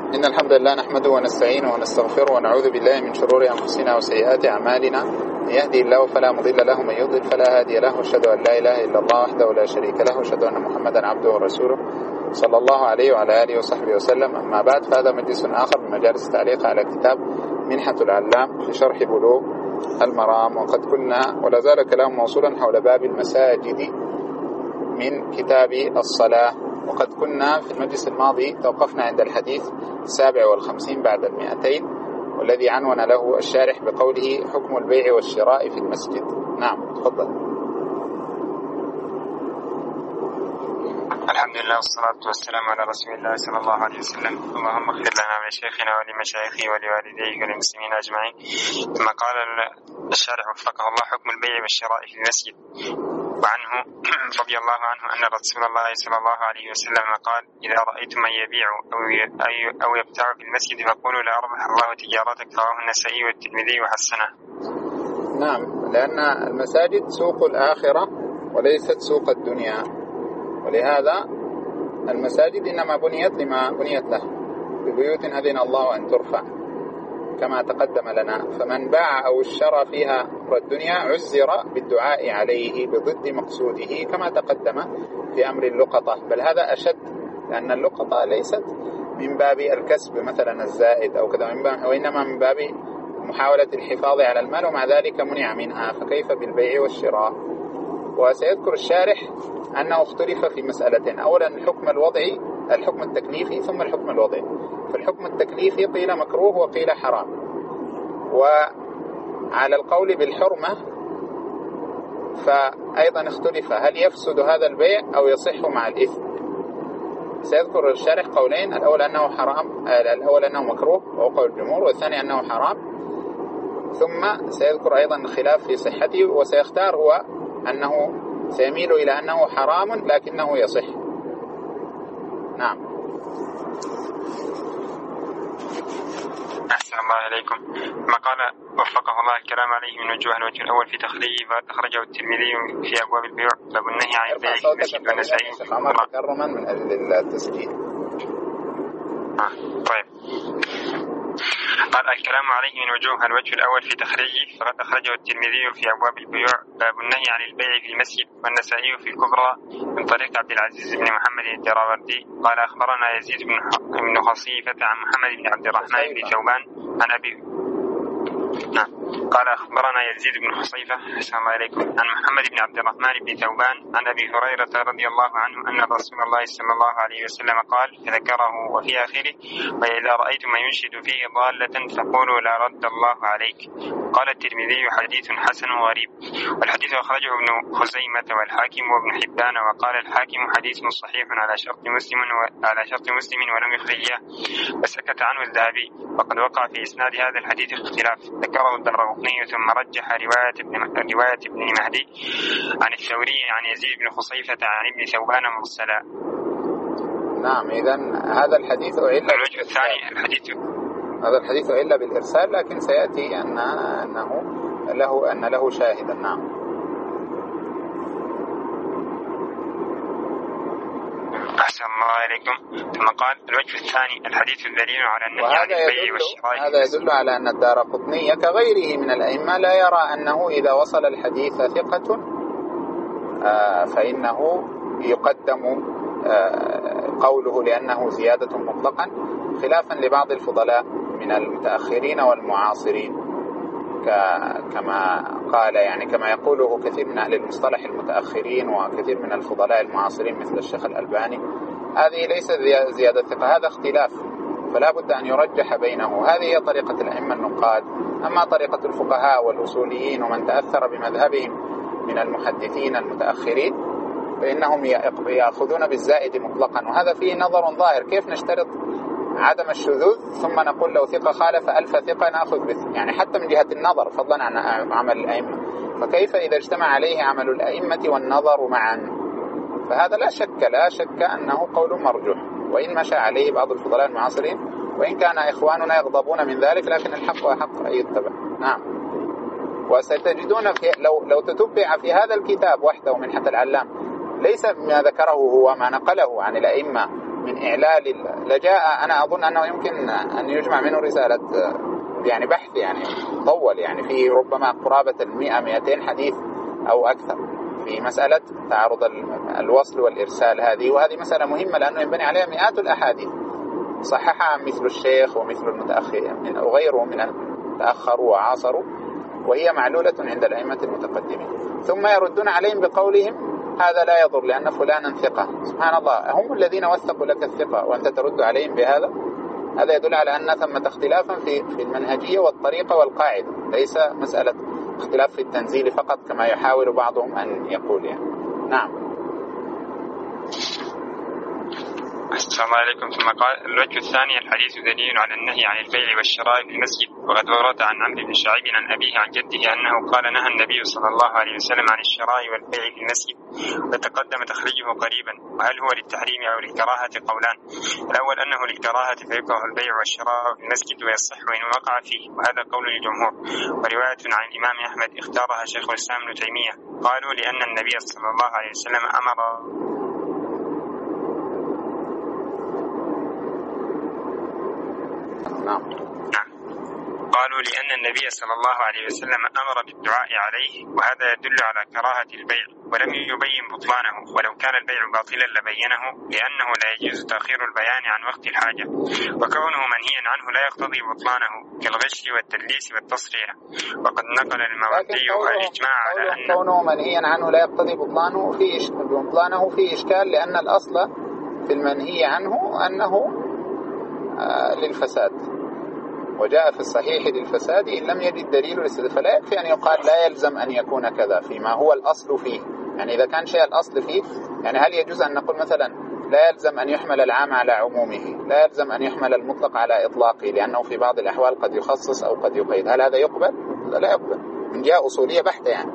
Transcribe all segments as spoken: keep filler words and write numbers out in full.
إن الحمد لله نحمده ونستعينه ونستغفره ونعوذ بالله من شرور أنفسنا وسيئات أعمالنا. من يهدي الله فلا مضل له ومن يضلل فلا هادي له، وأشهد أن لا إله إلا الله وحده لا شريك له، وأشهد أن محمدا عبده ورسوله صلى الله عليه وعلى آله وصحبه وسلم. أما بعد، فهذا مجلس آخر من مجالس التعليق على كتاب منحة العلام لشرح بلوغ المرام. وقد كنا ولا زال كلام موصولا حول باب المساجد من كتاب الصلاة، وقد كنا في المجلس الماضي توقفنا عند الحديث السابع والخمسين بعد المئتين، والذي عنون له الشارح بقوله حكم البيع والشراء في المسجد. نعم، تفضل. الحمد لله والصلاة والسلام على رسول الله صلى الله عليه وسلم. اللهم اغفر لنا ولشيخنا ولمشايخه ولوالديه وللمسلمين أجمعين. ثم قال الشارح وفقه الله حكم البيع والشراء في المسجد. وعنه رضي الله عنه أن رسول الله صلى الله عليه وسلم قال: إذا رأيتم من يبيع أو يبتاع في المسجد فقولوا لا أربح الله تجارتك. رواه النسائي والترمذي وحسنه. نعم، لأن المساجد سوق الآخرة وليست سوق الدنيا، ولهذا المساجد إنما بنيت لما بنيت له، ببيوت أذن الله أن ترفع كما تقدم لنا. فمن باع أو اشترى فيها أمر الدنيا عزر بالدعاء عليه بضد مقصوده كما تقدم في أمر اللقطة، بل هذا أشد، لأن اللقطة ليست من باب الكسب مثلا الزائد أو كذا، وإنما من باب محاولة الحفاظ على المال، ومع ذلك منع منها، فكيف بالبيع والشراء؟ وسيذكر الشارح أنه اختلف في مسألتين: أولا الحكم الوضعي، الحكم التكليفي، ثم الحكم الوضعي. فالحكم التكليفي قيل مكروه وقيل حرام. وعلى القول بالحرمة فأيضا اختلف هل يفسد هذا البيع أو يصح مع الإثم. سيذكر الشارح قولين: الأول أنه حرام، الأول أنه مكروه وهو قول الجمهور، والثاني أنه حرام. ثم سيذكر أيضا خلاف في صحته، وسيختار هو أنه سيميل إلى أنه حرام لكنه يصح. نعم. أحسن الله إليكم. ما قال وفقه الله الكلام عليه من وجوه: الوجه الأول في تخريجه فأخرجه الترمذي في أبواب البيوع باب النهي عن البيع في المسجد والنسائي. تكرما من أجل التسجيل. آه. طيب. قال الكلام عليه من وجوه: الوجه الأول في تخريجه فقد أخرجه الترمذي في أبواب البيوع باب النهي عن البيع في المسجد والنسائي في الكبرى من طريق عبد العزيز بن محمد الدراوردي قال أخبرنا يزيد بن خصيفة عن محمد بن عبد الرحمن بن ثوبان عن أبي نعم قال أخبرنا يزيد بن خصيفة أحسن الله إليكم عن محمد بن عبد الرحمن بن ثوبان عن أبي هريرة رضي الله عنه أن رسول الله صلى الله عليه وسلم قال فذكره وفي آخره: وإذا رأيتم من ينشد فيه ضالة فقولوا لا رد الله عليك. قال الترمذي: حديث حسن غريب. والحديث أخرجه ابن خزيمة والحاكم وابن حبان، وقال الحاكم حديث صحيح على شرط مسلم على شرط مسلم ولم يخرجه، وسكت عنه الذهبي. وقد وقع في إسناد هذا الحديث اختلاف ذكره الدارقطني، ثم رجح رواية ابن رواية ابن مهدي عن الثوري عن يزيد بن خصيفة عن ابن ثوبان مرسلا. نعم، إذن هذا الحديث أعل. الوجه الثاني الحديث هذا الحديث إلا بالإرسال، لكن سيأتي أن أنه له أن له شاهدا. نعم. أحسن الله عليكم. ثم قال الوجه الثاني الحديث الدليل على النهي عن البيع والشراء. هذا يدل على أن الدارقطني كغيره من الأئمة لا يرى أنه إذا وصل الحديث ثقة آه فإنه يقدم آه قوله لأنه زيادة مطلقا، خلافا لبعض الفضلاء من المتأخرين والمعاصرين، كما قال يعني كما يقوله كثير من أهل المصطلح المتأخرين وكثير من الفضلاء المعاصرين مثل الشيخ الألباني. هذه ليست زيادة ثقة، هذا اختلاف، فلا بد أن يرجح بينه. هذه هي طريقة الأئمة النقاد. أما طريقة الفقهاء والأصوليين ومن تأثر بمذهبهم من المحدثين المتأخرين فإنهم يأخذون بالزائد مطلقا، وهذا فيه نظر ظاهر. كيف نشترط عدم الشذوذ ثم نقول لو ثقة خالف ألف ثقة نأخذ به؟ يعني حتى من جهة النظر فضلا عن عمل الأئمة، فكيف إذا اجتمع عليه عمل الأئمة والنظر معا؟ فهذا لا شك لا شك أنه قول مرجوح، وإن مشى عليه بعض الفضلاء المعاصرين، وإن كان إخواننا يغضبون من ذلك، لكن الحق وحق أن يتبع. نعم. وستجدون في لو لو تتبع في هذا الكتاب وحده منحة العلام ليس ما ذكره هو ما نقله عن الأئمة من إعلال لجاء، أنا أظن أنه يمكن أن يجمع منه رسالة يعني بحث يعني طول، يعني في ربما قرابة المئة مئتين حديث أو أكثر في مسألة تعارض الوصل والإرسال هذه، وهذه مسألة مهمة لأنه ينبني عليها مئات الأحاديث صححها مثل الشيخ ومثل المتأخرين وغيره من تأخروا وعاصروا، وهي معلولة عند الأئمة المتقدمين. ثم يردون عليهم بقولهم هذا لا يضر لأن فلانا ثقة. سبحان الله، هم الذين وثقوا لك الثقة وأنت ترد عليهم بهذا؟ هذا يدل على أن ثمة اختلافا في في المنهجية والطريقة والقاعدة، ليس مسألة اختلاف في التنزيل فقط كما يحاول بعضهم أن يقول يعني. نعم. أحسن الله عليكم. ثم قال الوجه الثاني الحديث دليل على النهي عن البيع والشراء في المسجد، وقد ورد عن عمرو بن شعيب عن أبيه عن جده أنه قال نهى النبي صلى الله عليه وسلم عن الشراء والبيع في المسجد، وتقدم تخريجه قريبا. وهل هو للتحريم أو للكراهة قولان. الأول أنه للكراهة فيكره البيع والشراء في المسجد ويصح إن وقع فيه، وهذا قول الجمهور. ورواية عن الإمام أحمد اختارها شيخ الإسلام ابن تيمية، قالوا لأن النبي صلى الله عليه وسلم أمر نعم. قالوا لأن النبي صلى الله عليه وسلم أمر بالدعاء عليه، وهذا يدل على كراهة البيع، ولم يبين بطلانه، ولو كان البيع باطلا لبينه، لأنه لا يجوز تأخير البيان عن وقت الحاجة، وكونه منهيا عنه لا يقتضي بطلانه كالغش والتدليس والتصريح. وقد نقل الماوردي الإجماع على أن كونه منهيا عنه لا يقتضي بطلانه في بطلانه في إشكال، لأن الأصل في المنهي عنه أنه للفساد، وجاء في الصحيح للفساد إن لم يجد دليل الاستدلال، فلا يكفي أن يقال لا يلزم أن يكون كذا فيما هو الأصل فيه. يعني إذا كان شيء الأصل فيه، يعني هل يجوز أن نقول مثلا لا يلزم أن يحمل العام على عمومه، لا يلزم أن يحمل المطلق على إطلاقه لأنه في بعض الأحوال قد يخصص أو قد يقيد، هل هذا يقبل؟ لا يقبل من جهة أصولية بحتة يعني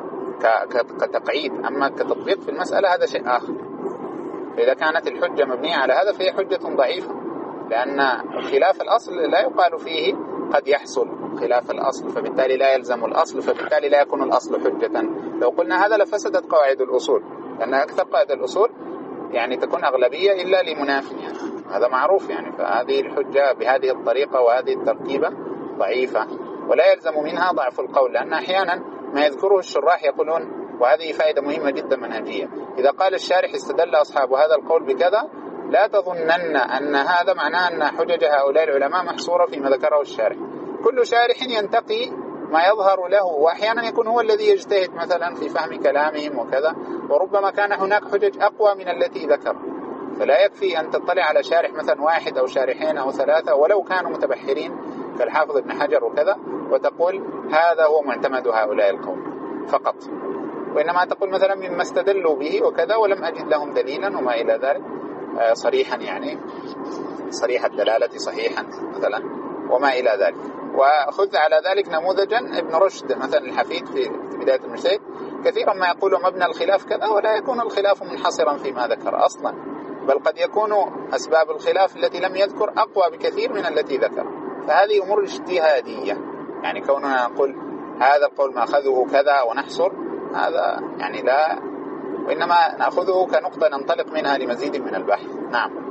كتقعيد. أما كتطبيق في المسألة هذا شيء آخر. إذا كانت الحجة مبنية على هذا فهي حجة ضعيفة، لأن خلاف الأصل لا يقال فيه قد يحصل خلاف الأصل، فبالتالي لا يلزم الأصل، فبالتالي لا يكون الأصل حجة. لو قلنا هذا لفسدت قواعد الأصول، لأن أكثر قواعد الأصول يعني تكون أغلبية إلا لمناف يعني. هذا معروف يعني. فهذه الحجة بهذه الطريقة وهذه التركيبة ضعيفة، ولا يلزم منها ضعف القول، لأن أحيانا ما يذكره الشراح يقولون، وهذه فائدة مهمة جدا منهجية، إذا قال الشارح استدل أصحاب هذا القول بكذا لا تظنن أن هذا معناه أن حجج هؤلاء العلماء محصورة فيما ذكره الشارح. كل شارح ينتقي ما يظهر له، وأحيانا يكون هو الذي يجتهد مثلا في فهم كلامهم وكذا، وربما كان هناك حجج أقوى من التي ذكر، فلا يكفي أن تطلع على شارح مثلا واحد أو شارحين أو ثلاثة ولو كانوا متبحرين كالحافظ ابن حجر وكذا وتقول هذا هو معتمد هؤلاء القوم فقط، وإنما تقول مثلا مما استدلوا به وكذا ولم أجد لهم دليلا وما إلى ذلك صريحا، يعني صريح الدلالة صحيحا مثلا وما إلى ذلك. وخذ على ذلك نموذجا ابن رشد مثلا الحفيد في بداية المجتهد كثيرا ما يقول مبنى الخلاف كذا، ولا يكون الخلاف منحصرا فيما ذكر أصلا، بل قد يكون أسباب الخلاف التي لم يذكر أقوى بكثير من التي ذكر. فهذه أمور اجتهادية، يعني كوننا نقول هذا القول ما أخذه كذا ونحصر هذا يعني لا، وإنما نأخذه كنقطة ننطلق منها لمزيد من البحث. نعم،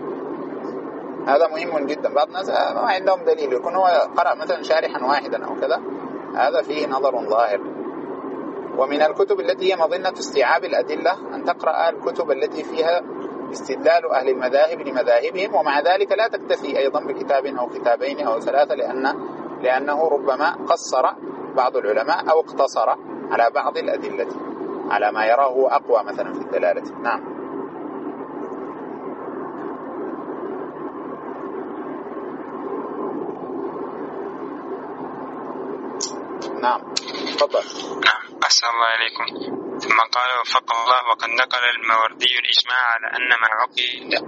هذا مهم جدا. بعض الناس ما عندهم دليل، يكون هو قرأ مثلا شارحا واحدا أو كذا، هذا فيه نظر ظاهر. ومن الكتب التي هي مظنة استيعاب الأدلة أن تقرأ الكتب التي فيها استدلال أهل المذاهب لمذاهبهم، ومع ذلك لا تكتفي أيضا بكتاب أو كتابين أو ثلاثة، لأن لأنه ربما قصر بعض العلماء أو اقتصر على بعض الأدلة على ما يراه أقوى مثلا في الدلالة. نعم نعم تفضل. نعم أحسن الله عليكم. ثم قال وفقه الله وقد نقل الماوردي الإجماع على أن ما عقد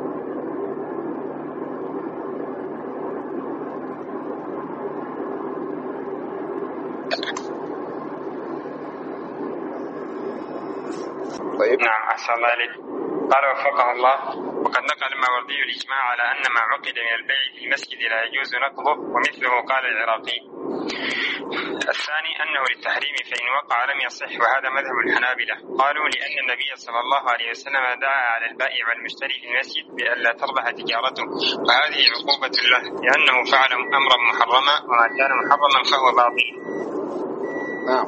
طيب. نعم أحسن الله عليكم. قال وفقه الله وقد نقل الماوردي الإجماع على أن ما عقد من البيع في المسجد لا يجوز نقضه، ومثله قال العراقي الثاني أنه للتحريم فإن وقع لم يصح، وهذا مذهب الحنابلة. قالوا لأن النبي صلى الله عليه وسلم دعا على البائع والمشتري في المسجد بألا تربح تجارته، وهذه عقوبة له لأنه فعل أمرا محرما، وما كان محرما فهو باطل. نعم.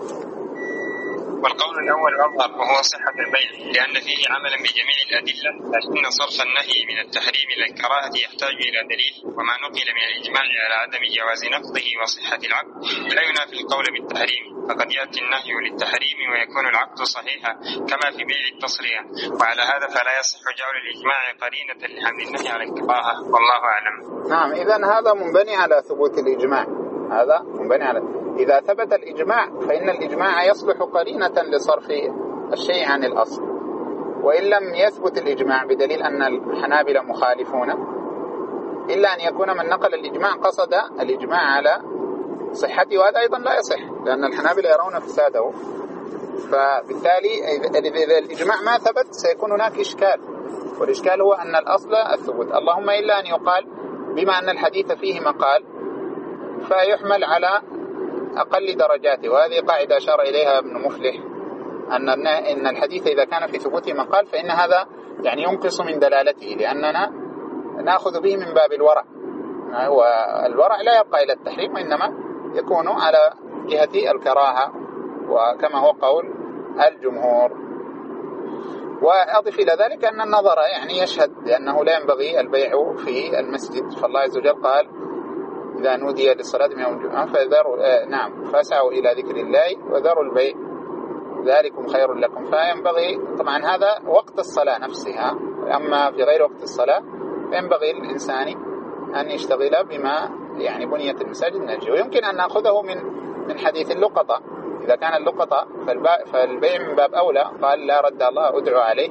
والقول الأول أظهر وهو صحة البيع لأن فيه عملا بجميع الأدلة، لكن صرف النهي من التحريم إلى الكراهة يحتاج إلى دليل، وما نقل من الإجماع على عدم جواز نقضه وصحة العقد لا ينافي القول بالتحريم، فقد يأتي النهي للتحريم ويكون العقد صحيحا كما في بيع التصرية، وعلى هذا فلا يصح جعل الإجماع قرينة لحمل النهي على الكراهة، والله أعلم. نعم، إذن هذا منبني على ثبوت الإجماع، هذا منبني على إذا ثبت الإجماع فإن الإجماع يصلح قرينة لصرف الشيء عن الأصل، وإن لم يثبت الإجماع بدليل أن الحنابلة مخالفون، إلا أن يكون من نقل الإجماع قصد الإجماع على صحته، وهذا أيضا لا يصح لأن الحنابلة يرون فساده. فبالتالي إذا الإجماع ما ثبت سيكون هناك إشكال، والإشكال هو أن الأصل الثبوت، اللهم إلا أن يقال بما أن الحديث فيه مقال فيحمل على أقل درجاته، وهذه قاعدة أشار إليها ابن مفلح، أن إن الحديث إذا كان في ثبوته مقال فإن هذا يعني ينقص من دلالته، لأننا نأخذ به من باب الورع، والورع لا يبقى إلى التحريم وإنما يكون على جهة الكراهة، وكما هو قول الجمهور. وأضف إلى ذلك أن النظر يعني يشهد، لأنه لا ينبغي البيع في المسجد، فالله عز وجل قال إذا نودي للصلاة من يوم الجمعة فذروا آه نعم فاسعوا إلى ذكر الله وذروا البيع ذلكم خير لكم. فينبغي طبعا هذا وقت الصلاة نفسها، أما في غير وقت الصلاة فينبغي للإنسان أن يشتغل بما يعني بنية المساجد من أجله. ويمكن أن نأخذه من من حديث اللقطة، إذا كان اللقطة فالبيع من باب أولى، قال لا رد الله أدعو عليه،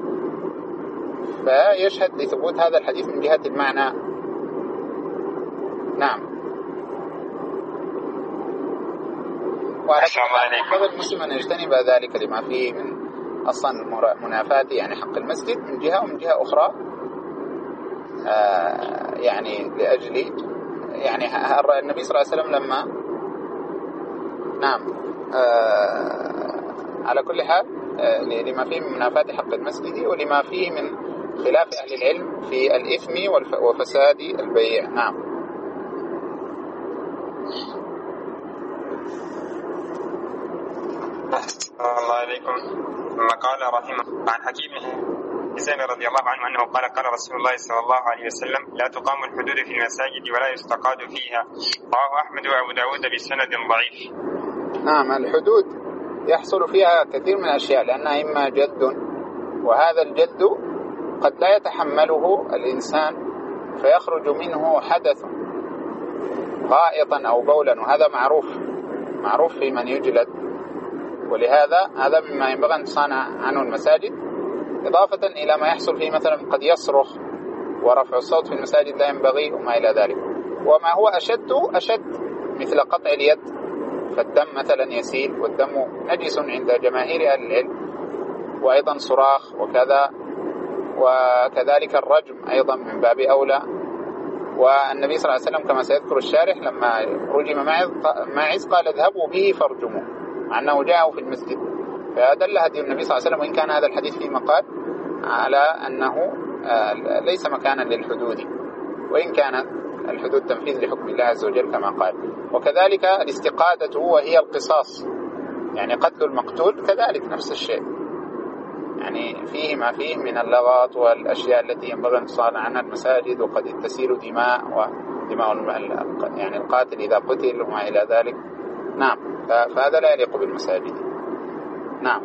فيشهد لثبوت هذا الحديث من جهة المعنى. نعم. وعلى المسلم أن يجتنب ذلك لما فيه من أصلا منافاة يعني حق المسجد من جهة، ومن جهة أخرى آه يعني لأجل يعني النبي صلى الله عليه وسلم لما نعم آه على كل حال آه لما فيه من منافاة حق المسجد، ولما فيه من خلاف أهل العلم في الإثم وفساد البيع. نعم. الله عليكم. ثم قال رحمه عن حكيم حسين رضي الله عنه أنه قال قال رسول الله صلى الله عليه وسلم لا تقام الحدود في المساجد ولا يستقاد فيها، رواه أحمد وأبو داود بسند ضعيف. نعم، الحدود يحصل فيها كثير من الأشياء لأنها إما جد، وهذا الجد قد لا يتحمله الإنسان فيخرج منه حدث غائطا أو بولا، وهذا معروف معروف في من يجلد، ولهذا هذا مما ينبغي أن تصانع عنه المساجد، إضافة إلى ما يحصل فيه مثلا قد يصرخ، ورفع الصوت في المساجد لا ينبغي وما إلى ذلك. وما هو أشد أشد مثل قطع اليد، فالدم مثلا يسيل، والدم نجس عند جماهير أهل العلم، وأيضا صراخ وكذا، وكذلك الرجم أيضا من باب أولى. والنبي صلى الله عليه وسلم كما سيذكر الشارح لما رجم ماعز قال اذهبوا به فارجموا، مع أنه جاءه في المسجد، فدل هدي النبي صلى الله عليه وسلم، وإن كان هذا الحديث فيه مقال، على أنه ليس مكانا للحدود، وإن كان الحدود تنفيذ لحكم الله عز وجل كما قال. وكذلك الاستقادة وهي القصاص، يعني قتل المقتول كذلك نفس الشيء، يعني فيه ما فيه من اللغط والأشياء التي ينبغي أن تصان عنها المساجد، وقد تسيل دماء ودماء يعني القاتل إذا قتل وما إلى ذلك. نعم، فهذا لا يليق بالمساجد. نعم.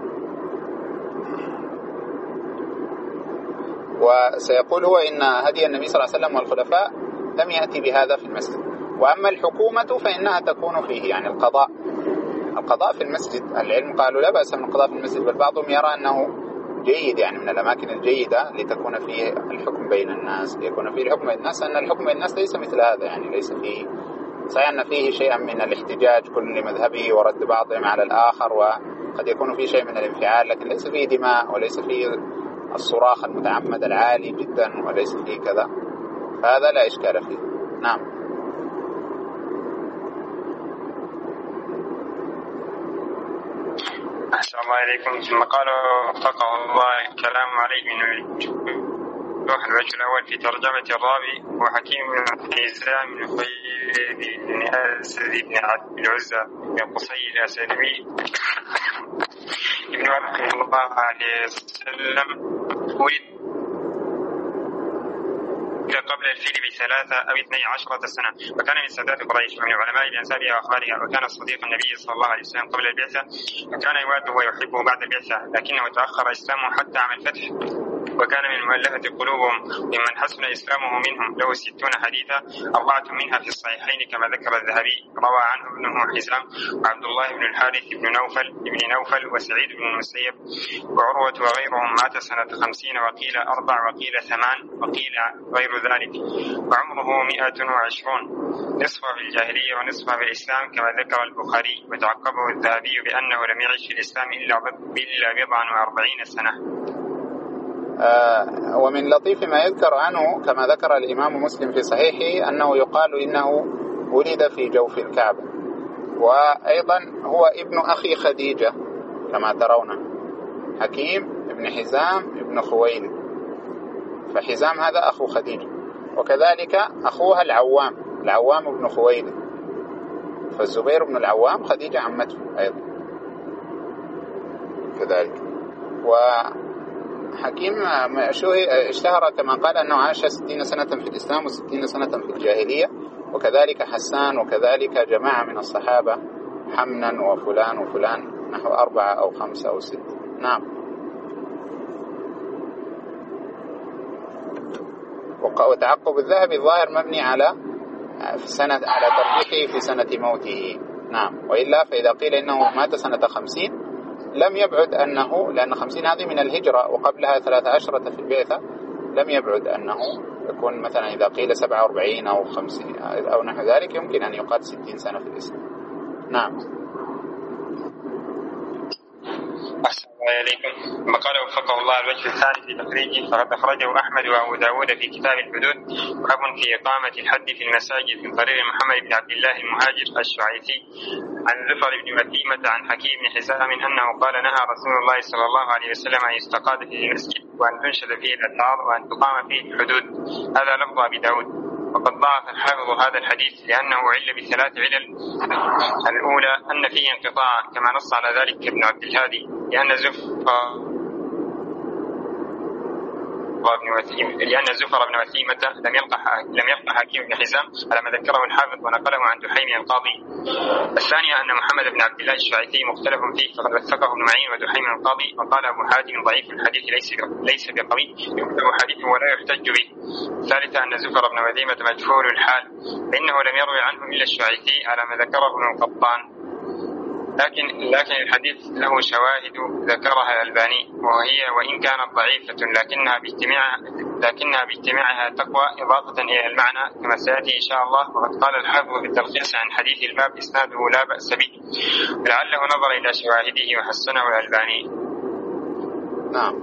وسيقول هو إن هدي النبي صلى الله عليه وسلم والخلفاء لم يأتي بهذا في المسجد، وأما الحكومة فإنها تكون فيه، يعني القضاء القضاء في المسجد. العلم قالوا لا بأس من القضاء في المسجد، بل بعضهم يرى أنه جيد، يعني من الأماكن الجيدة لتكون فيه الحكم بين الناس، ليكون فيه الحكم بين الناس، أن الحكم بين الناس ليس مثل هذا، يعني ليس فيه صحيح أن فيه شيئا من الاحتجاج كل لمذهبه ورد بعضهم على الآخر، وقد يكون فيه شيء من الانفعال، لكن ليس فيه دماء، وليس فيه الصراخ المتعمد العالي جدا، وليس فيه كذا، فهذا لا إشكال فيه. نعم. أحسن الله إليكم. ثم قال وفقه الله الكلام عليه من الوجه الأول في ترجمة الراوي وحكيم بن حزام بن خير بن أسد بن عبد بن عزة بن قصي الأسدي ابن عبد الله عليه وسلم ولد قبل الفيل بثلاثة أو اثني عشرة سنة، وكان من سادات قريش ومن علماء الأنسابها وأخبارها، وكان صديق النبي صلى الله عليه وسلم قبل البعثة، وكان يواده ويحبه بعد البعثة، لكنه تأخر إسلامه حتى عام الفتح، وكان من مؤلفة قلوبهم ممن حسن إسلامه منهم، له ستون حديثا أربعة منها في الصحيحين كما ذكر الذهبي، روى عنه ابنه حزام وعبد الله بن الحارث بن نوفل بن نوفل وسعيد بن المسيب وعروة وغيرهم. مات سنة خمسين وقيل أربع وقيل ثمان وقيل غير ذلك، وعمره مئة وعشرون، نصفه في الجاهلية ونصفه في الإسلام كما ذكر البخاري، وتعقبه الذهبي بأنه لم يعش في الإسلام إلا بضعا وأربعين سنة. آه ومن لطيف ما يذكر عنه كما ذكر الإمام مسلم في صحيحه أنه يقال إنه ولد في جوف الكعبة، وأيضا هو ابن أخي خديجة كما ترون، حكيم ابن حزام ابن خويلد، فحزام هذا أخو خديجة، وكذلك أخوها العوام العوام ابن خويلد، فالزبير بن العوام خديجة عمته أيضا كذلك. و حكيم اشتهر كما قال أنه عاش ستين سنة في الإسلام وستين سنة في الجاهلية، وكذلك حسان، وكذلك جماعة من الصحابة، حمنا وفلان وفلان، نحو أربعة أو خمسة أو ستة. نعم. وتعقب الذهبي الظاهر مبني على في سنة على ترجيحه في سنة موته. نعم. وإلا فإذا قيل إنه مات سنة خمسين لم يبعد أنه، لأن خمسين هذه من الهجرة وقبلها ثلاثة عشرة في البعثة، لم يبعد أنه يكون مثلا إذا قيل سبعة وأربعين أو خمسين أو نحو ذلك يمكن أن يقال ستين سنة في الإسلام. نعم. أحسن الله إليكم. ثم قال وفقه الله الوجه الثاني في تخريجه، فقد أخرجه أحمد وأبو داود في كتاب الحدود، باب في إقامة الحد في المساجد من طريق محمد بن عبد الله المهاجر الشعيثي عن زفر بن وثيمة عن حكيم بن حزام أنه قال نهى رسول الله صلى الله عليه وسلم أن يستقاد فيه المسجد وأن تنشد فيه الأسعار وأن تقام فيه الحدود. هذا لفظ أبي داود. وقد ضعف الحافظ هذا الحديث لأنه عل بثلاث علل. الأولى أن فيه انقطاع كما نص على ذلك ابن عبد الهادي، لأن زفر بن وثيمة لأن زفر بن وثيمة لم يلقى لم يلقى حكيم بن حزام على ما ذكره الحافظ ونقله عن دحيم القاضي. الثانية أن محمد بن عبد الله الشعيثي مختلف فيه، فقد وثقه ابن معين ودحيم القاضي، وقال أبو حاتم ضعيف الحديث ليس ليس بقوي يكتب حديثه ولا يحتج به. الثالثة أن زفر بن وثيمة مجهول الحال، فإنه لم يروي عنه إلا الشعيثي على ما ذكره ابن القطان، لكن لكن الحديث له شواهد ذكرها الألباني، وهي وإن كانت ضعيفة لكنها باجتماعها لكنها باجتماعها تقوى إضافة إلى المعنى كما سيأتي إن شاء الله. وقد قال الحافظ في التلخيص عن حديث الباب إسناده لا بأس به، لعله نظر إلى شواهده وحسنه الألباني. نعم.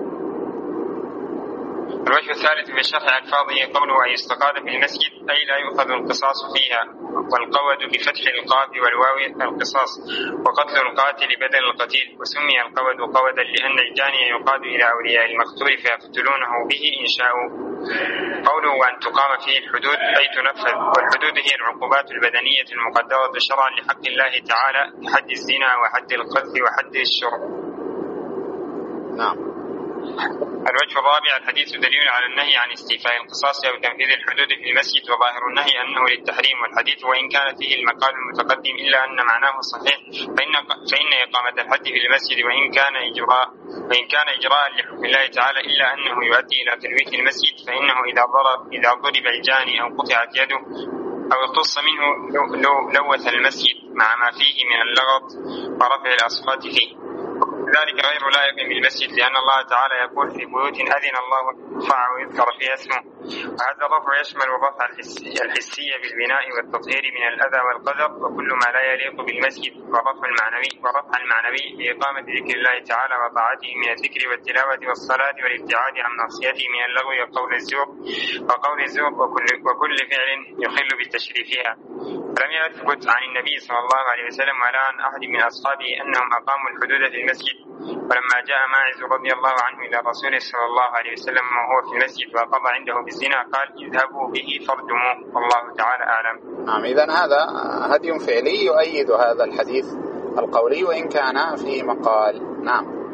الوجه الثالث في شرح ألفاظه قوله أن يستقاد في المسجد أي لا يؤخذ القصاص فيها، والقود بفتح القاف والواو القصاص، وقتل القاتل بدل القتيل، وسمي القود قودا لأن الجاني يقاد إلى أولياء المقتول فيقتلونه به إن شاءوا. قوله أن تقام فيه الحدود أي تنفذ، والحدود هي العقوبات البدنية المقدرة شرعا لحق الله تعالى كحد الزنا وحد القذف وحد الشرب. نعم. الوجه الرابع الحديث دليل على النهي عن استيفاء القصاص أو تنفيذ الحدود في المسجد، وظاهر النهي أنه للتحريم، والحديث وإن كان فيه المقال المتقدم إلا أن معناه صحيح، فإن فإن إقامة الحد في المسجد وإن كان إجراء وإن كان إجراء لحكم الله تعالى إلا أنه يؤدي إلى تلويث المسجد، فإنه إذا ضرب إذا ضرب الجاني أو قطعت يده أو اقتص منه لوث المسجد مع ما فيه من اللغط ورفع الأصوات فيه، ذلك غير لائق بالمسجد، لأن الله تعالى يقول في بيوت أذن الله يرفع ويذكر فيها اسمه. وهذا الرفع يشمل الرفع الحسي بالبناء والتطهير من الأذى والقذر وكل ما لا يليق بالمسجد، والرفع المعنوي والرفع المعنوي بإقامة ذكر الله تعالى وطاعته من الذكر والتلاوة والصلاة والابتعاد عن معصيته من اللغو وقول الزور وقول الزور وكل, وكل فعل يخل بتشريفها. لم يثبت عن النبي صلى الله عليه وسلم ولا عن أحد من أصحابه أنهم أقاموا الحدود في المسجد. ولما جاء ماعز رضي الله عنه إلى رسول صلى الله عليه وسلم وهو في المسجد وقضى عنده بالزنا قال اذهبوا به فارجموه والله تعالى أعلم. نعم، إذن هذا هدي فعلي يؤيد هذا الحديث القولي وإن كان فيه مقال. نعم.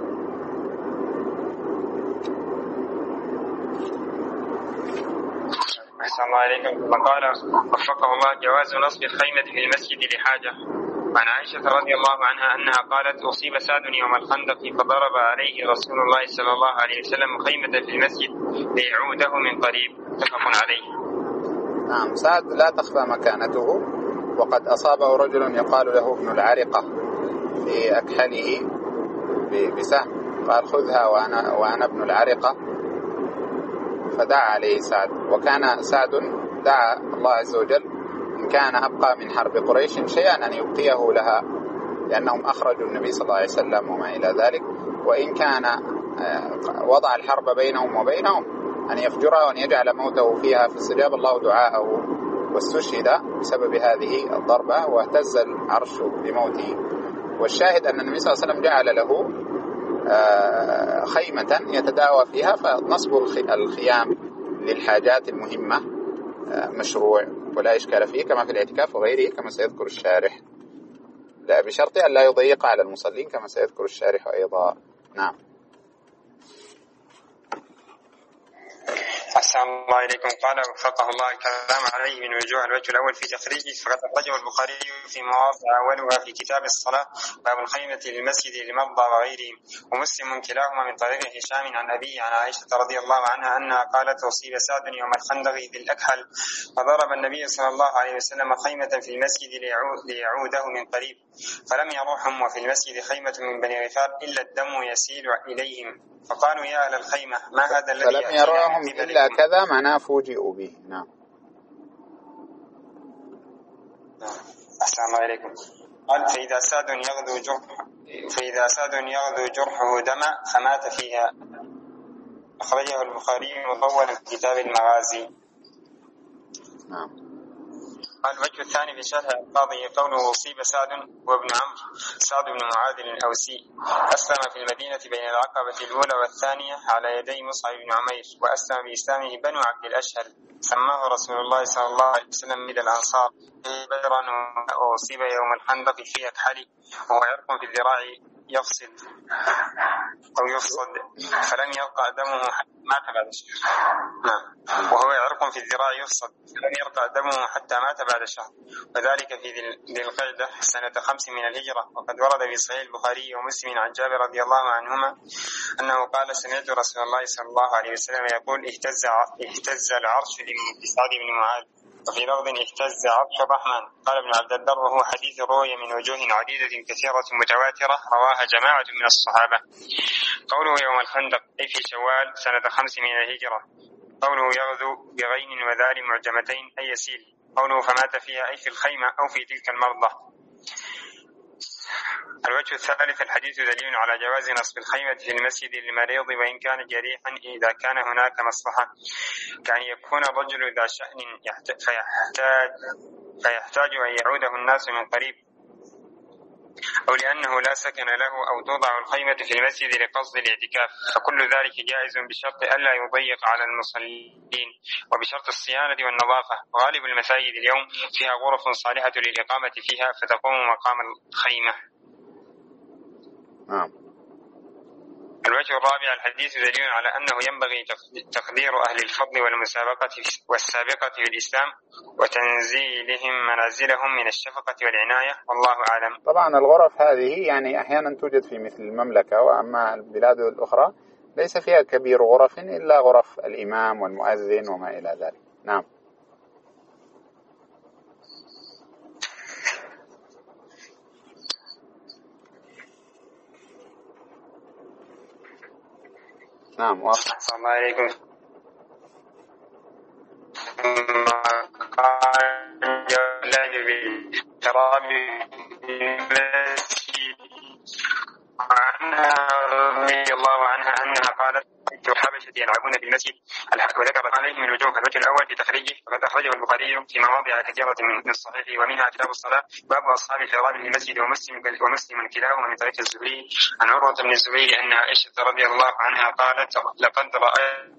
أحسن الله عليكم. فقال وفقه الله جواز نصب الخيمة في المسجد لحاجة. عن عائشة رضي الله عنها أنها قالت أصيب سعد يوم الخندق فضرب عليه رسول الله صلى الله عليه وسلم خيمة في المسجد ليعوده من قريب. متفق عليه. نعم، سعد لا تخفى مكانته، وقد أصابه رجل يقال له ابن العرقة في أكحله بسهم، قال خذها وأنا, وأنا ابن العرقة، فدعا عليه سعد. وكان سعد دعا الله عز وجل إن كان أبقى من حرب قريش شيئا أن يبقيه لها، لأنهم أخرجوا النبي صلى الله عليه وسلم وما إلى ذلك، وإن كان وضع الحرب بينهم وبينهم أن يفجرها وأن يجعل موته فيها، فاستجاب الله دعاءه واستشهد بسبب هذه الضربة واهتز العرش بموته. والشاهد أن النبي صلى الله عليه وسلم جعل له خيمة يتداوى فيها، فنصب الخيام للحاجات المهمة مشروع ولا إشكال فيه كما في الاعتكاف وغيره كما سيذكر الشارح، لا بشرط أن لا يضيق على المصلين كما سيذكر الشارح أيضا. نعم. أحسن الله إليكم. قال وفقه الله الكلام عليه من وجوه. الوجه الأول في تخريجه فقد أخرجه البخاري في مواضع أولها في كتاب الصلاة باب الخيمة للمسجد لمرضى وغيرهم، ومسلم كلاهما من طريق هشام عن أبيه عن عائشة رضي الله عنها أنها قالت أصيب سعد يوم الخندق في الأكحل فضرب النبي صلى الله عليه وسلم خيمة في المسجد ليعوده من قريب، فلم يروحهم وفي المسجد خيمة من بني غفار إلا الدم يسيل إليهم، فقالوا يا أهل الخيمة ما هذا الذي فلم يروهم إلا كذا معناه فوجئوا به. نعم. أحسن الله إليكم. قال فإذا ساد يغدو جرح فإذا ساد يغدو جرحه دما فمات فيها. أخرجه البخاري مطولا في كتاب المغازي. نعم. قال الوجه الثاني في شرح القاضي قوله أصيب سعد وابن عمرو سعد بن معاذ الأوسي أسلم في المدينة بين العقبة الأولى والثانية على يدي مصعب بن عمير، وأسلم بإسلامه بنو عبد الأشهل، سماه رسول الله صلى الله عليه وسلم من الأنصار بدرا، وأصيب يوم الخندق في أكحله وهو عرق في الذراع يفصل أو يفصد فلم يرقى دمه مات بعد شهر. نعم. وهو عرق في الذراع يفصد فلم يرقى دمه حتى مات بعد شهر، وذلك في ذي القعدة سنة خمس من الهجرة. وقد ورد في صحيح البخاري ومسلم عن جابر رضي الله عنهما أنه قال سمعت رسول الله صلى الله عليه وسلم يقول اهتز اهتز العرش لسعد بن معاذ، وفي لفظ اهتز عرش الرحمن. قال ابن عبد البر وهو حديث روي من وجوه عديدة كثيرة متواترة رواها جماعة من الصحابة. قوله يوم الخندق أي في شوال سنة خمس من الهجرة. قوله يغدو بغين وذال معجمتين أي يسيل. قوله فمات فيها أي في الخيمة أو في تلك المرضى. الوجه الثالث الحديث دليل على جواز نصب الخيمة في المسجد للمريض وإن كان جريحا إذا كان هناك مصلحة، كأن يكون الرجل ذا شأن فيحتاج, فيحتاج أن يعوده الناس من قريب، أو لأنه لا سكن له، أو توضع الخيمة في المسجد لقصد الاعتكاف، فكل ذلك جائز بشرط ألا يضيق على المصلين وبشرط الصيانة والنظافة. وغالب المساجد اليوم فيها غرف صالحة للإقامة فيها فتقوم مقام الخيمة. نعم. الوجه الرابع الحديث دليل على أنه ينبغي تقدير أهل الفضل والمسابقة والسابقة في الإسلام وتنزيلهم منازلهم من الشفقة والعناية، والله أعلم. طبعا الغرف هذه يعني أحيانا توجد في مثل المملكة، وأما البلاد الأخرى ليس فيها كبير غرف إلا غرف الإمام والمؤذن وما إلى ذلك. نعم. نعم. واضح. صلى الله عليكم. قال جلال بالكرام عنها رضي الله عنها أنها قالت الحبشة يلعبون في المسجد. وذكر عليه من وجوه. الوجه الأول في تخريجه فقد أخرجه البخاري في مواضع كثيرة من الصحيح، ومنها كتاب الصلاة باب أصحاب الحراب للمسجد ومسلم ومسلم كلاهما من طريق الزبير عن عروة بن الزبير أن عائشة رضي الله عنها قالت لقد رأيت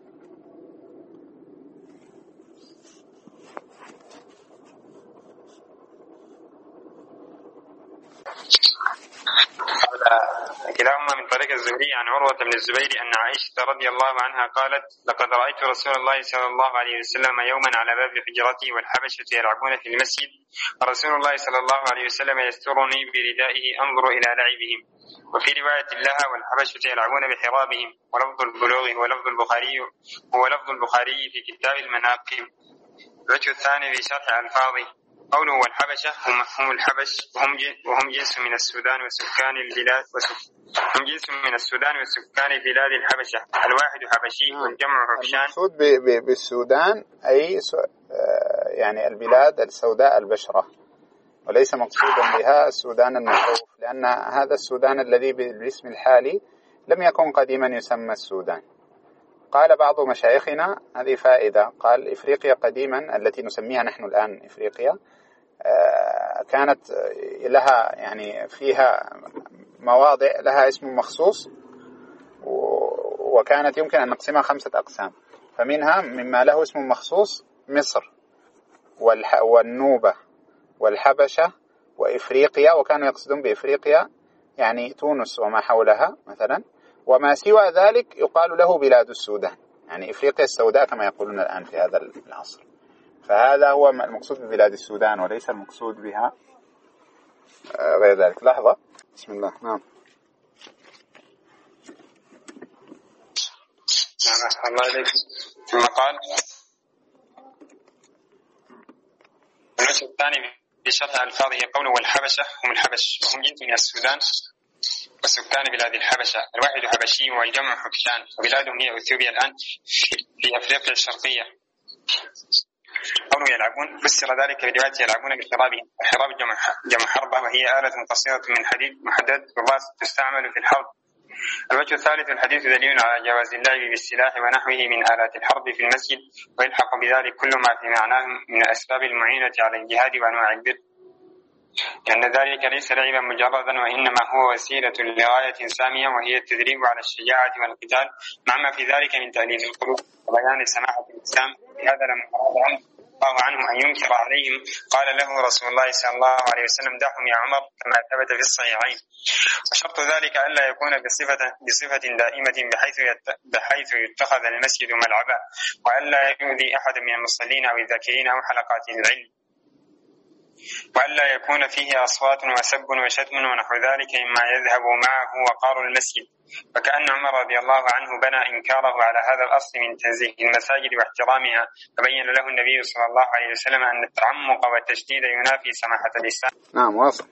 كلاهما من طريق الزهري عن عروة بن الزبير أن عائشة رضي الله عنها قالت لقد رأيت رسول الله صلى الله عليه وسلم يوما على باب حجرتي والحبشة يلعبون في المسجد، ورسول الله صلى الله عليه وسلم يسترني بردائه أنظر إلى لعبهم. وفي رواية لها والحبشة يلعبون بحرابهم. ولفظ البلوغ هو لفظ البخاري هو لفظ البخاري في كتاب المناقب. الوجه الثاني في شرح ألفاظه قوله والحبشة هم, هم الحبش وهم, وهم جنس من السودان وسكان البلاد هم جنس من السودان وسكان بلاد الحبشة، الواحد حبشي والجمع حبشان. المقصود بالسودان أي يعني البلاد السوداء البشرة، وليس مقصودا بها السودان المعروف، لأن هذا السودان الذي بالاسم الحالي لم يكن قديما يسمى السودان. قال بعض مشايخنا هذه فائدة، قال إفريقيا قديما التي نسميها نحن الآن إفريقيا كانت لها يعني فيها مواضع لها اسم مخصوص، وكانت يمكن أن نقسمها خمسة أقسام. فمنها مما له اسم مخصوص مصر والنوبة والحبشة وإفريقيا، وكانوا يقصدون بإفريقيا يعني تونس وما حولها مثلا، وما سوى ذلك يقال له بلاد السودان، يعني إفريقيا السوداء كما يقولون الآن في هذا العصر. فهذا هو المقصود ببلاد السودان، وليس المقصود بها غير ذلك. لحظة، بسم الله. نعم. نعم الله عليك. ثم قال الوجه الثاني في شرح ألفاظه قوله والحبشة هم الحبش وهم جنس من السودان وسكان بلاد الحبشة، الواحد حبشي والجمع حبشان، وبلادهم هي أثيوبيا الآن في أفريقيا الشرقية. قولوا يلعبون فسر ذلك برواية يلعبون بحرابهم. الحراب جمع جمع حربة، وهي آلة قصيرة من حديد محدد بالراس تستعمل في الحرب. الوجه الثالث الحديث دليل على جواز اللعب بالسلاح ونحوه من آلات الحرب في المسجد، ويلحق بذلك كل ما في معناه من الأسباب المعينة على الجهاد وأنواع البر، لأن ذلك ليس لعبا مجردا، وإنما هو وسيلة لغاية سامية وهي التدريب على الشجاعة والقتال، مع ما في ذلك من تأليف القلوب وبيان سماحة الإسلام. هذا لما أراد عنه الله عنه أن ينكر عليهم قال له رسول الله صلى الله عليه وسلم دعهم يا عمر، كما ثبت في الصحيحين. وشرط ذلك ألا يكون بصفة, بصفة دائمة بحيث, يت... بحيث يتخذ المسجد ملعبا، وألا يؤذي أحد من المصلين أو الذاكرين أو حلقات العلم، وألا يكون فيه أصوات وسب وشتم ونحو ذلك مما يذهب معه وقار المسجد. فكأن عمر رضي الله عنه بنى إنكاره على هذا الأصل من تنزيه المساجد واحترامها، فبين له النبي صلى الله عليه وسلم أن التعمق والتشديد ينافي سماحة الإسلام. نعم واصل.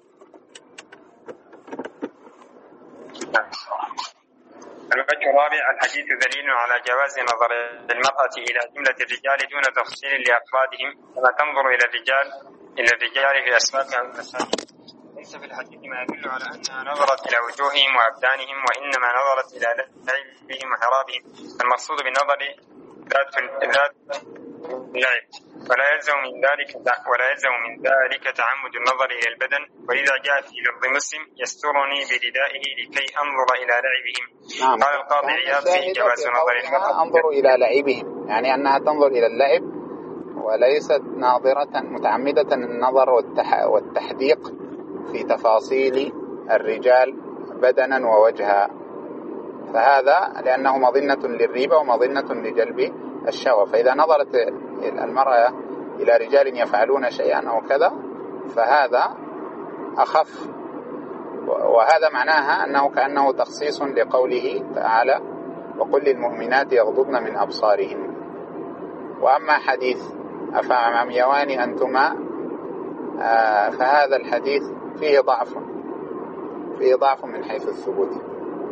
الوجه الرابع الحديث دليل على جواز نظر المرأة إلى جملة الرجال دون تفصيل لأفرادهم، كما تنظر إلى الرجال إلى الرجال في أسواق أو المساجد. ليس في الحديث ما يدل على أنها نظرت إلى وجوههم وأبدانهم، وإنما نظرت إلى لعبهم وحرابهم. المقصود بالنظر ذات ذات اللعب، ولا يلزم من ذلك ولا يلزم من ذلك تعمد النظر إلى البدن. ولذا جاء في لفظ مسلم يسترني بردائه لكي أنظر إلى لعبهم. نعم. قال القاضي عياض في جواز نظر المرأة أنظر إلى لعبهم، يعني أنها تنظر إلى اللعب وليست ناظرة متعمدة النظر والتحديق في تفاصيل الرجال بدنا ووجها. فهذا لأنه مظنة للريبة ومظنة لجلب الشهوة. فإذا نظرت المرأة إلى رجال يفعلون شيئا أو كذا فهذا أخف، وهذا معناها أنه كأنه تخصيص لقوله تعالى وقل للمؤمنات يغضضن من أبصارهن. وأما حديث أفعميوان أنتما آه فهذا الحديث فيه ضعف فيه ضعف من حيث الثبوت،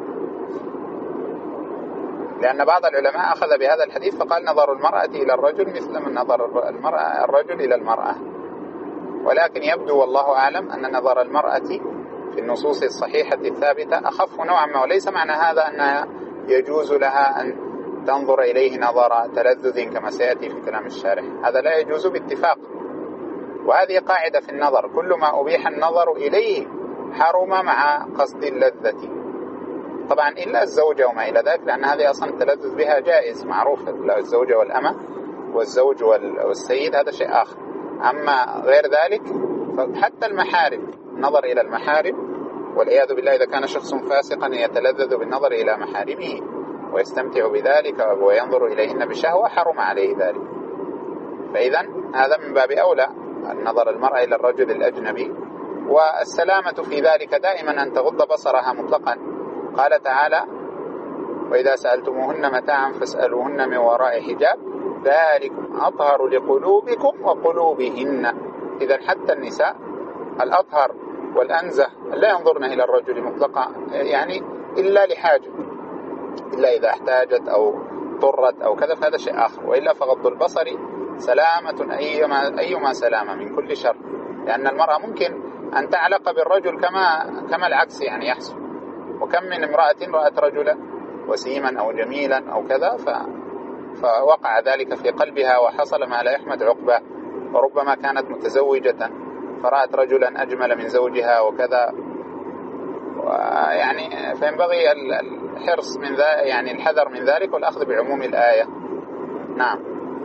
لأن بعض العلماء أخذ بهذا الحديث فقال نظر المرأة إلى الرجل مثل من نظر المرأة الرجل إلى المرأة. ولكن يبدو والله أعلم أن نظر المرأة في النصوص الصحيحة الثابتة أخف نوعا ما، وليس معنى هذا أنها يجوز لها أن تنظر إليه نظر تلذذ كما سيأتي في كلام الشارح، هذا لا يجوز باتفاق. وهذه قاعدة في النظر، كل ما أبيح النظر إليه حرم مع قصد اللذة، طبعا إلا الزوجة وما إلى ذلك، لأن هذه أصلا التلذذ بها جائز معروف، الزوجة والأمة والزوج والسيد هذا شيء آخر. أما غير ذلك حتى المحارم، النظر إلى المحارم والعياذ بالله إذا كان شخص فاسقا يتلذذ بالنظر إلى محارمه ويستمتع بذلك وينظر إليهن بشهوة حرم عليه ذلك. فإذا هذا من باب أولى النظر المرأة إلى الرجل الأجنبي. والسلامة في ذلك دائما أن تغض بصرها مطلقا. قال تعالى: وإذا سألتموهن متاعا فاسألوهن من وراء حجاب ذلكم أطهر لقلوبكم وقلوبهن. إذا حتى النساء الأطهر والأنزه لا ينظرن إلى الرجل مطلقا، يعني إلا لحاجة، إلا إذا احتاجت أو اضطرت أو كذا، فهذا شيء آخر. وإلا فغض البصر سلامة أيما, أيما سلامة من كل شر، لأن المرأة ممكن أن تعلق بالرجل كما كما العكس يعني يحصل. وكم من امرأة رأت رجلا وسيما أو جميلا أو كذا ف... فوقع ذلك في قلبها وحصل ما لا يحمد عقباه. وربما كانت متزوجة فرأت رجلا أجمل من زوجها وكذا، يعني فينبغي الحرص من ذا يعني الحذر من ذلك والأخذ بعموم الآية. نعم.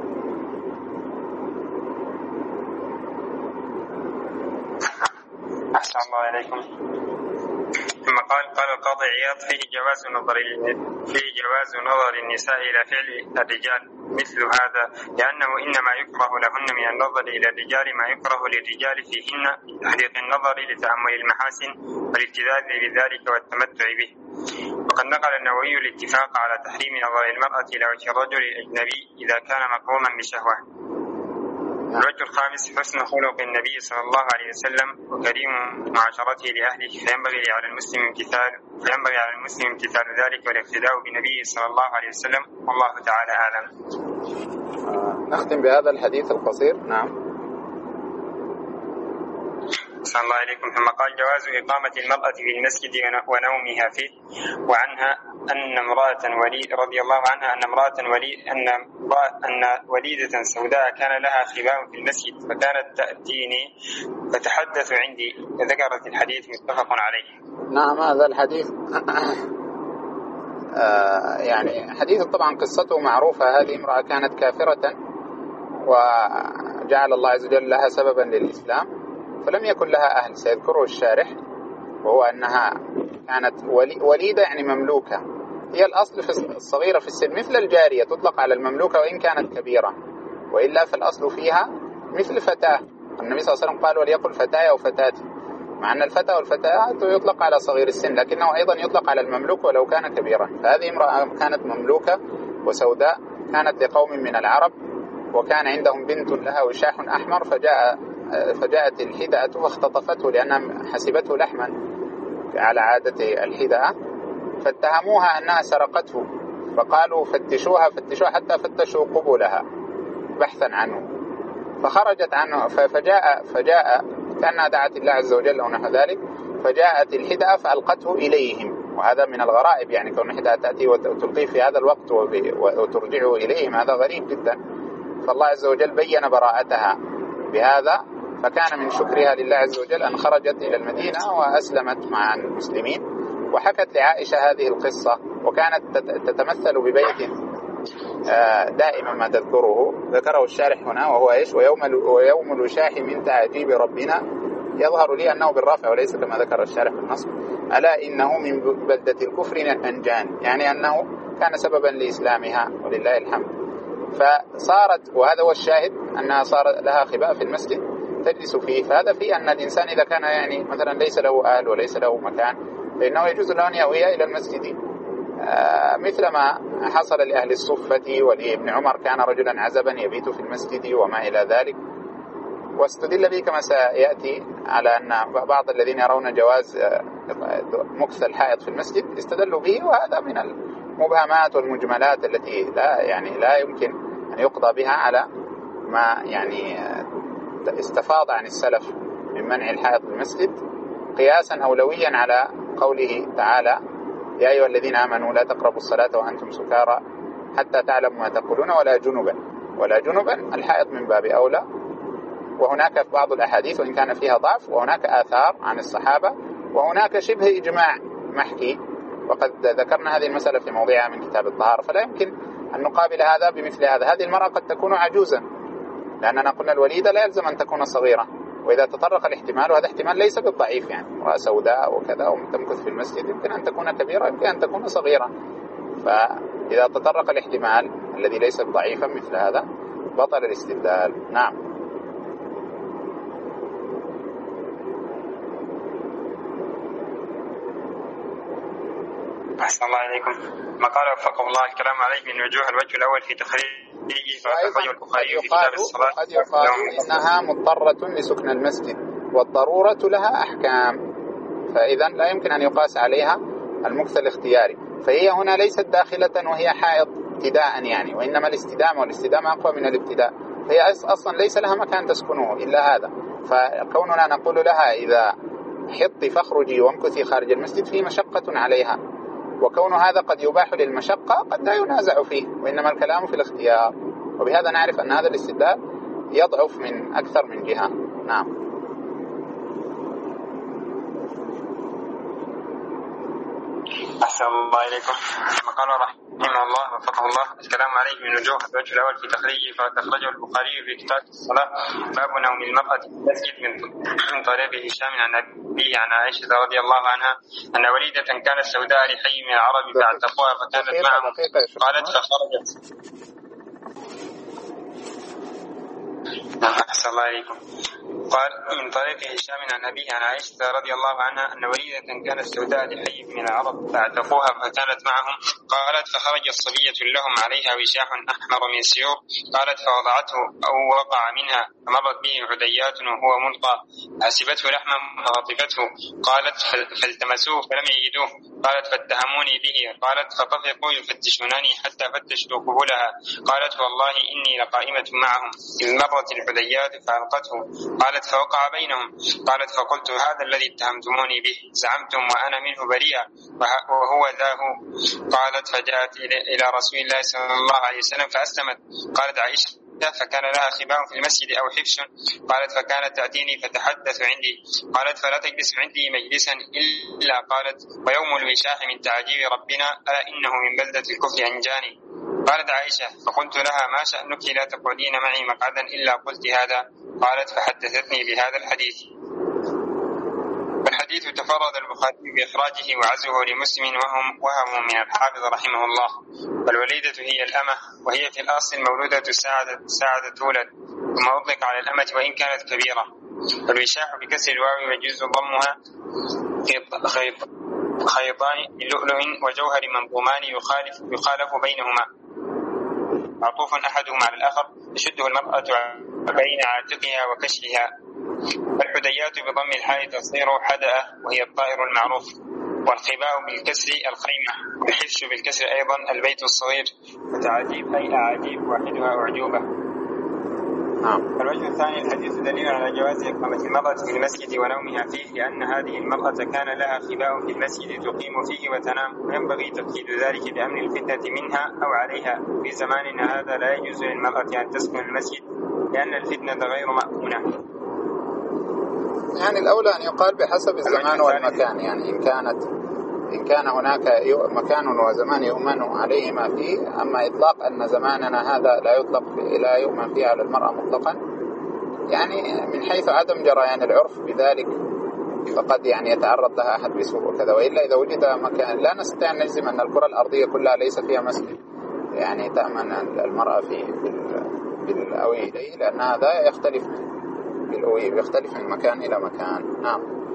أحسن الله عليكم. ثم قال قال القاضي عياض: فيه جواز نظر فيه جواز نظر النساء إلى فعل الرجال مثل هذا، لأنه إنما يكره لهن من النظر إلى الرجال ما يكره للرجال فيهن، تحقيق النظر لتأمل المحاسن والالتذاذ بذلك والتمتع به. وقد نقل النووي الاتفاق على تحريم نظر المرأة إلى وجه الرجل الأجنبي إذا كان مقروما بشهوة. الوجه الخامس: حسن خلق النبي صلى الله عليه وسلم وكريم معاشرته لأهله، فينبغي على المسلم امتثال فينبغي على المسلم امتثال ذلك والاقتداء بنبيه صلى الله عليه وسلم، والله تعالى أعلم. آه نختم بهذا الحديث القصير. نعم. صلى الله عليكم. ثم قال: جواز إقامة المرأة في المسجد ونومها فيه. وعنها أن امرأة ولي رضي الله عنها أن امرأة ولي أن أن وليدة سوداء كان لها خباء في المسجد فكانت تأتيني فتحدث عندي، وذكرت الحديث متفق عليه. نعم. هذا الحديث آه يعني حديث طبعا قصته معروفة. هذه امرأة كانت كافرة وجعل الله عز وجل لها سببا للإسلام، فلم يكن لها أهل، سيذكره الشارح، وهو أنها كانت ولي وليدة يعني مملوكة. هي الأصل في الصغيرة في السن مثل الجارية، تطلق على المملوكة وإن كانت كبيرة، وإلا فالأصل فيها مثل فتاة. النبي صلى الله عليه وسلم قال: وليقل فتاة أو فتاتي، مع أن الفتاة والفتاة يطلق على صغير السن، لكنه أيضا يطلق على المملوك ولو كان كبيرا. فهذه امرأة كانت مملوكة وسوداء، كانت لقوم من العرب، وكان عندهم بنت لها وشاح أحمر، فجاء فجاءت الحدأة واختطفته لأنها حسبته لحما على عادة الحدأة، فاتهموها أنها سرقته، فقالوا فتشوها فتشوها حتى فتشوا قبولها بحثا عنه، فخرجت عنه. فجاء فجاء كأنها دعت الله عز وجل أو نحو ذلك، فجاءت الحدأة فألقته إليهم. وهذا من الغرائب، يعني كون الحدأة تأتي وتلقيه في هذا الوقت وترجعه إليهم، هذا غريب جدا. فالله عز وجل بين براءتها بهذا، فكان من شكرها لله عز وجل أن خرجت إلى المدينة وأسلمت مع المسلمين. وحكت لعائشة هذه القصة، وكانت تتمثل ببيت دائما ما تذكره، ذكره الشارح هنا، وهو إيش؟ ويوم ويوم الوشاح من تعجيب ربنا، يظهر لي أنه بالرافع وليس كما ذكر الشارح في النصب. ألا إنه من بلدة الكفر أنجان، يعني أنه كان سببا لإسلامها ولله الحمد. فصارت، وهذا هو الشاهد، أنها صار لها خباء في المسجد تجلس فيه. فهذا فيه أن الإنسان إذا كان يعني مثلا ليس له أهل وليس له مكان، فإنه يجوز له أن يأوي إلى المسجد، آه مثل ما حصل لأهل الصفة، ولابن عمر كان رجلا عزبا يبيت في المسجد وما إلى ذلك. واستدل به كما سيأتي على أن بعض الذين يرون جواز مكث الحائط في المسجد استدلوا به، وهذا من المبهمات والمجملات التي لا يعني لا يمكن أن يقضى بها على ما يعني استفاض عن السلف من منع الحائط في المسجد، قياسا أولويا على قوله تعالى: يا أيها الذين آمنوا لا تقربوا الصلاة وأنتم سكارى حتى تعلموا ما تقولون ولا جنبا. ولا جنبا الحائط من باب أولى. وهناك في بعض الأحاديث وإن كان فيها ضعف، وهناك آثار عن الصحابة، وهناك شبه إجماع محكي، وقد ذكرنا هذه المسألة في موضعها من كتاب الطهارة. فلا يمكن أن نقابل هذا بمثل هذا. هذه المرأة قد تكون عجوزا، لأننا قلنا الوليدة لا يلزم أن تكون صغيرة، وإذا تطرق الاحتمال، وهذا احتمال ليس بالضعيف، يعني امرأة سوداء وكذا وتمكث في المسجد يمكن أن تكون كبيرة، يمكن أن تكون صغيرة. فإذا تطرق الاحتمال الذي ليس ضعيفا مثل هذا بطل الاستدلال. نعم. أحسن الله إليكم. ما قال وفقه الله الكلام عليه من وجوه. الوجه الأول في تخريجه فأخرجه البخاري في كتاب الصلاة. قد يقال إنها مضطرة لسكن المسجد والضرورة لها أحكام، فإذا لا يمكن أن يقاس عليها المكث الاختياري. فهي هنا ليست داخلة وهي حائض ابتداء يعني، وإنما الاستدامة، والاستدامة أقوى من الابتداء. فهي أصلا ليس لها مكان تسكنه إلا هذا. فكوننا نقول لها إذا حطي فاخرجي وامكثي خارج المسجد فيه مشقة عليها، وكون هذا قد يباح للمشقة قد لا ينازع فيه، وإنما الكلام في الاختيار. وبهذا نعرف أن هذا الاستدلال يضعف من أكثر من جهة. نعم. أحسن الله إليكم. ثم قال رحمه الله وفقه الله الكلام عليه من وجوه. الوجه الأول في تخريجه فقد أخرجه البخاري في كتاب الصلاة باب نوم المرأة في المسجد من طريق هشام عن أبيه عن عائشة رضي الله عنها أن وليدة كانت سوداء لحي من العرب فاعتقوها فكانت معهم قالت فخرجت. أحسن الله إليكم. قال من طريق هشام عن أبيه عن عائشة رضي الله عنها أن وليدة كانت سوداء لحي من العرب فاعتقوها فكانت معهم قالت فخرج الصبية لهم عليها وشاح أحمر من سيور قالت فوضعته أو وقع منها فمرت به عديات وهو ملقى حسبته لحما فغطفته قالت فالتمسوه فلم يجدوه قالت فاتهموني به قالت فطفقوا يفتشونني حتى فتشوا قبولها قالت والله إني لقائمة معهم إذ مرت العديات فألقته قالت فوقع بينهم قالت فقلت هذا الذي اتهمتموني به زعمتم وأنا منه بريئة وهو ذاه قالت فجاءت إلى رسول الله صلى الله عليه وسلم فأسلمت قالت عائشة فكان لها خباء في المسجد أو حفش قالت فكانت تأتيني فتحدث عندي قالت فلا تجلس عندي مجلسا إلا قالت ويوم الوشاح من تعجيب ربنا ألا إنه من بلدة الكفر أنجاني قالت عائشة فقلت لها ما شأنك لا تقعدين معي مقعدا إلا قلت هذا قالت فحدثتني بهذا الحديث. والحديث تفرد البخاري بإخراجه وعزه لمسلم وهم وهم من الحافظ رحمه الله. والوليدة هي الأمة وهي في الأصل مولودة ساعة, ساعة تولد ثم أطلق على الأمة وإن كانت كبيرة. والوشاح بكسر الواو يجوز ضمها خيط خيطان من لؤلؤ وجوهر منظومان يخالف يخالف بينهما معطوف أحدهما على الآخر تشده المرأة بين عاتقها وكشفها. والحديات بضم الحاء تصير حدأة وهي الطائر المعروف. والخباء بالكسر الخيمة والحفش بالكسر أيضا البيت الصغير. وتعجيب أي أعاجيب واحدها أعجوبة. الوجه الثاني الحديث دليل على جواز إقامة المرأة في المسجد ونومها فيه لأن هذه المرأة كان لها خباء في المسجد تقيم فيه وتنام وينبغي تقييد ذلك بأمن الفتنة منها أو عليها. في زماننا هذا لا يجوز للمرأة أن تسكن المسجد لأن الفتنة غير مأمونة. يعني الأولى أن يقال بحسب الزمان والمكان، يعني إن كانت إن كان هناك مكان وزمان يؤمن عليهما فيه. أما إطلاق أن زماننا هذا لا يطلق لا يؤمن فيه على المرأة مطلقا يعني من حيث عدم جريان العرف بذلك فقد يعني يتعرض لها أحد بسوء وكذا. وإلا إذا وجد مكان لا نستطيع أن نجزم أن الكرة الأرضية كلها ليس فيها مسجد يعني تأمن المرأة فيه بالأوي إليه، لأن هذا يختلف بالأوي يختلف من مكان إلى مكان. نعم.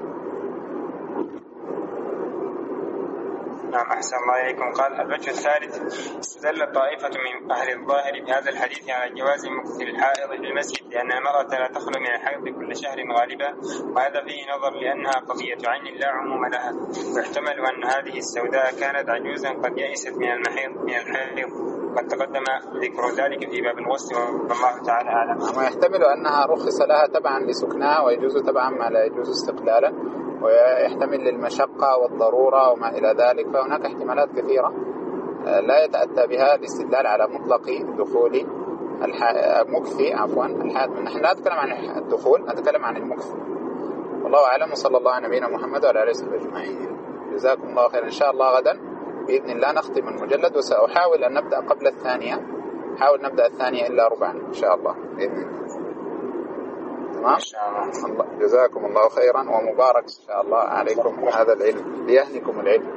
نعم أحسن الله إليكم. قال الوجه الثالث استدل طائفة من أهل الظاهر بهذا الحديث على جواز مكث الحائض في المسجد لأن المرأة لا تخلو من الحيض كل شهر غالبا وهذا فيه نظر لأنها قضية عين لا عموم لها. ويحتمل أن هذه السوداء كانت عجوزا قد يئست من المحيض من الحيض قد تقدم ذكر ذلك في باب الغسل والله تعالى أعلم. ويحتمل أنها رخص لها تبعا لسكنها ويجوز تبعا ما لا يجوز استقلالا ويحتمل للمشقة والضرورة وما إلى ذلك. فهناك احتمالات كثيرة لا يتأتى بها الاستدلال على مطلق دخول المكثي عفوا الحاد. نحن لا نتكلم عن الدخول، نتكلم عن المكث. والله أعلم، وصلى الله على نبينا محمد وعلى آله وصحبه أجمعين. جزاكم الله خير. إن شاء الله غدا بإذن الله نختم المجلد، وسأحاول أن نبدأ قبل الثانية، حاول نبدأ الثانية إلا ربعا إن شاء الله بإذن الله. تمام؟ الله جزاكم الله خيرا، ومبارك إن شاء الله عليكم هذا العلم، ليهنكم العلم.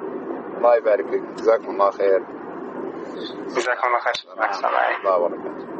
الله يبارك فيكم، جزاكم الله خير. جزاكم الله خير. الله وبركاته.